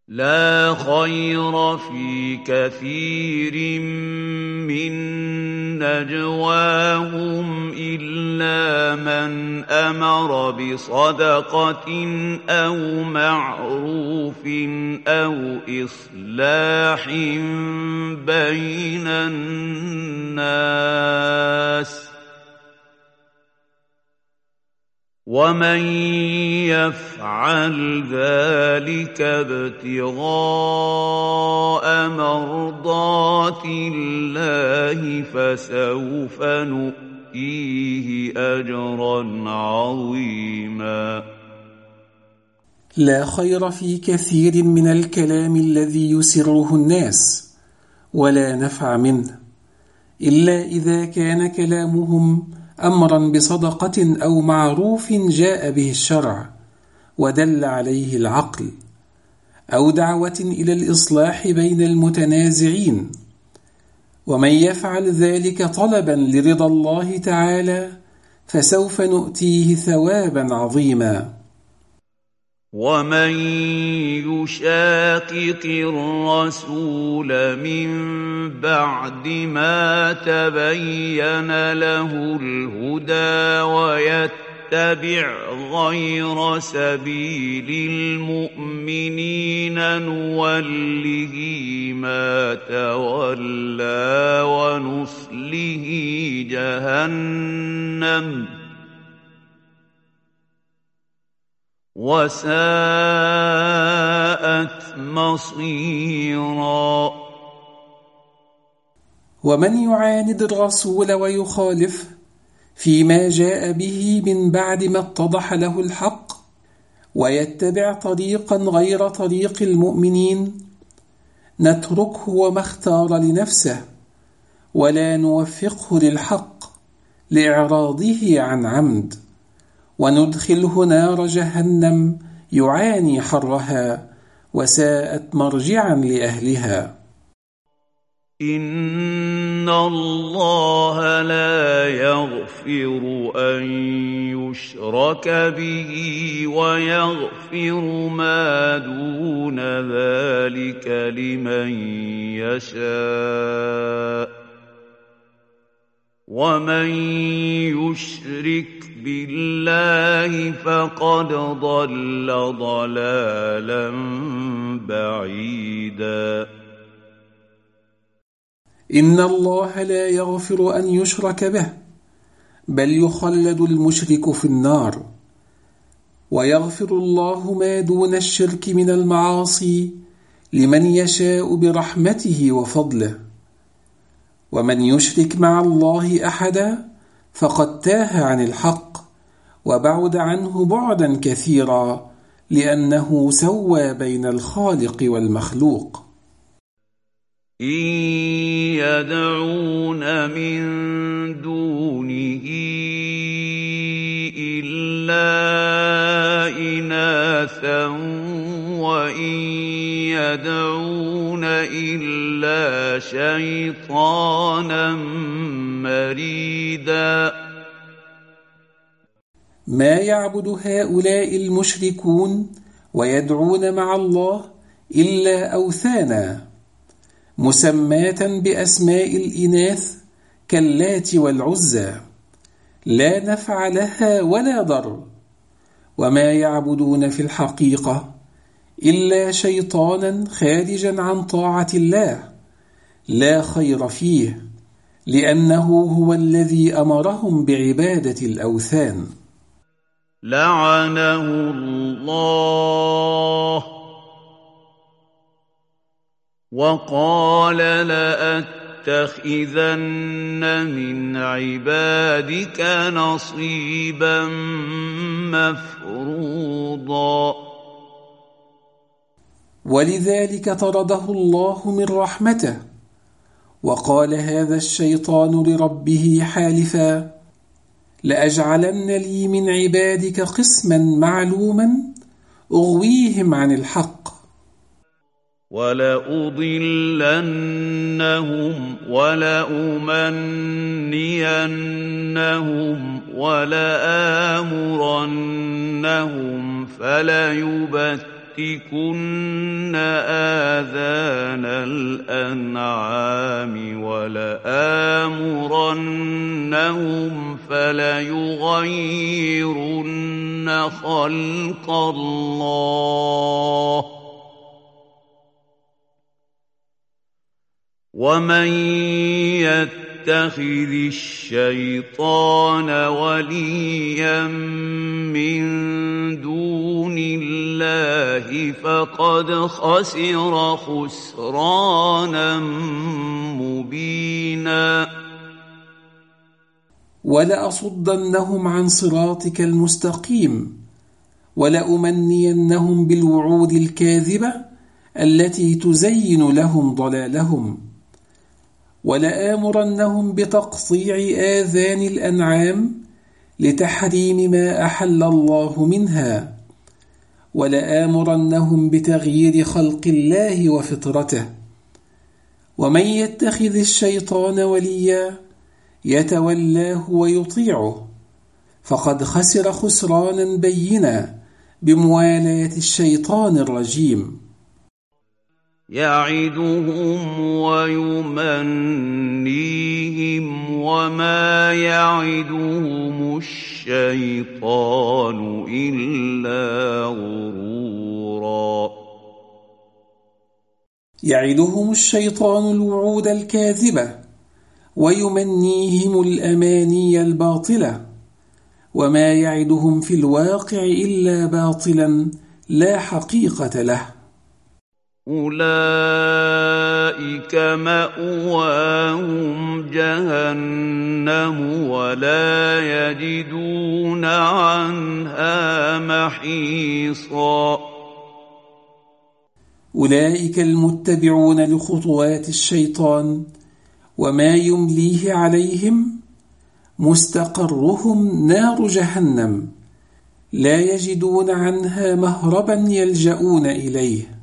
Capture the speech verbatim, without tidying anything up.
لا خير في كثير من نجواهم إلا من أمر بصدقة أو معروف أو إصلاح بين الناس ومن يفعل ذلك ابتغاء مرضات الله فسوف نؤتيه أجرا عظيما. لا خير في كثير من الكلام الذي يسره الناس ولا نفع منه إلا إذا كان كلامهم أمرا بصدقة أو معروف جاء به الشرع ودل عليه العقل، أو دعوة إلى الإصلاح بين المتنازعين، ومن يفعل ذلك طلبا لرضا الله تعالى فسوف نؤتيه ثوابا عظيما. ومن يشاقق الرسول من بعد ما تبين له الهدى ويتبع غير سبيل المؤمنين نوله ما تولى ونصله جهنم وساءت مصيرا. ومن يعاند الرسول ويخالف فيما جاء به من بعد ما اتضح له الحق ويتبع طريقا غير طريق المؤمنين نتركه وما اختار لنفسه ولا نوفقه للحق لإعراضه عن عمد، وندخله نار جهنم يعاني حرها وساءت مرجعا لأهلها. إن الله لا يغفر أن يشرك به ويغفر ما دون ذلك لمن يشاء ومن يشرك بالله فقد ضل ضلالا بعيدا. إن الله لا يغفر أن يشرك به بل يخلد المشرك في النار، ويغفر الله ما دون الشرك من المعاصي لمن يشاء برحمته وفضله، ومن يشرك مع الله أحدا فقد تاه عن الحق وبعد عنه بعدا كثيرا لأنه سوى بين الخالق والمخلوق. إن يدعون من دونه إلا إناثا وإن يدعون إلا شيطانا مريدا. ما يعبد هؤلاء المشركون ويدعون مع الله إلا أوثانا مسماة بأسماء الإناث كاللات والعزى لا نفع لها ولا ضر، وما يعبدون في الحقيقة إلا شيطانا خارجا عن طاعة الله لا خير فيه، لأنه هو الذي أمرهم بعبادة الأوثان. لعنه الله وقال لأتخذن من عبادك نصيبا مفروضا. ولذلك طرده الله من رحمته، وقال هذا الشيطان لربه حالفا: لأجعلن لي من عبادك قسما معلوما أغويهم عن الحق ولأضلنهم ولأمنينهم ولآمرنهم فليبتكن لَآتِيَنَّهُم آذَانَ الْأَنْعَامِ وَلَآمُرَنَّهُمْ فَلَيُغَيِّرُنَّ خَلْقَ اللَّهِ ۚ وَمَن يَتَّخِذِ الشَّيْطَانَ وَلِيًّا مِّن دُونِ اللَّهِ فَقَدْ خَسِرَ خُسْرَانًا مُّبِينًا. وَلَأَصُدَّنَّهُمْ عَنْ صِرَاطِكَ الْمُسْتَقِيمِ وَلَأُمَنِّيَنَّهُمْ بِالْوُعُودِ الْكَاذِبَةِ التي تزين لهم ضلالهم ولآمرنهم بتقطيع آذان الأنعام لتحريم ما أحل الله منها ولآمرنهم بتغيير خلق الله وفطرته. ومن يتخذ الشيطان وليا يتولاه ويطيعه فقد خسر خسرانا بينا بموالاة الشيطان الرجيم. يعدهم ويمنيهم وما يعدهم الشيطان إلا غرورا. يعدهم الشيطان الوعود الكاذبة ويمنيهم الأماني الباطلة وما يعدهم في الواقع إلا باطلا لا حقيقة له. أولئك مأواهم جهنم ولا يجدون عنها محيصا. أولئك المتبعون لخطوات الشيطان وما يمليه عليهم مستقرهم نار جهنم لا يجدون عنها مهربا يلجؤون إليه.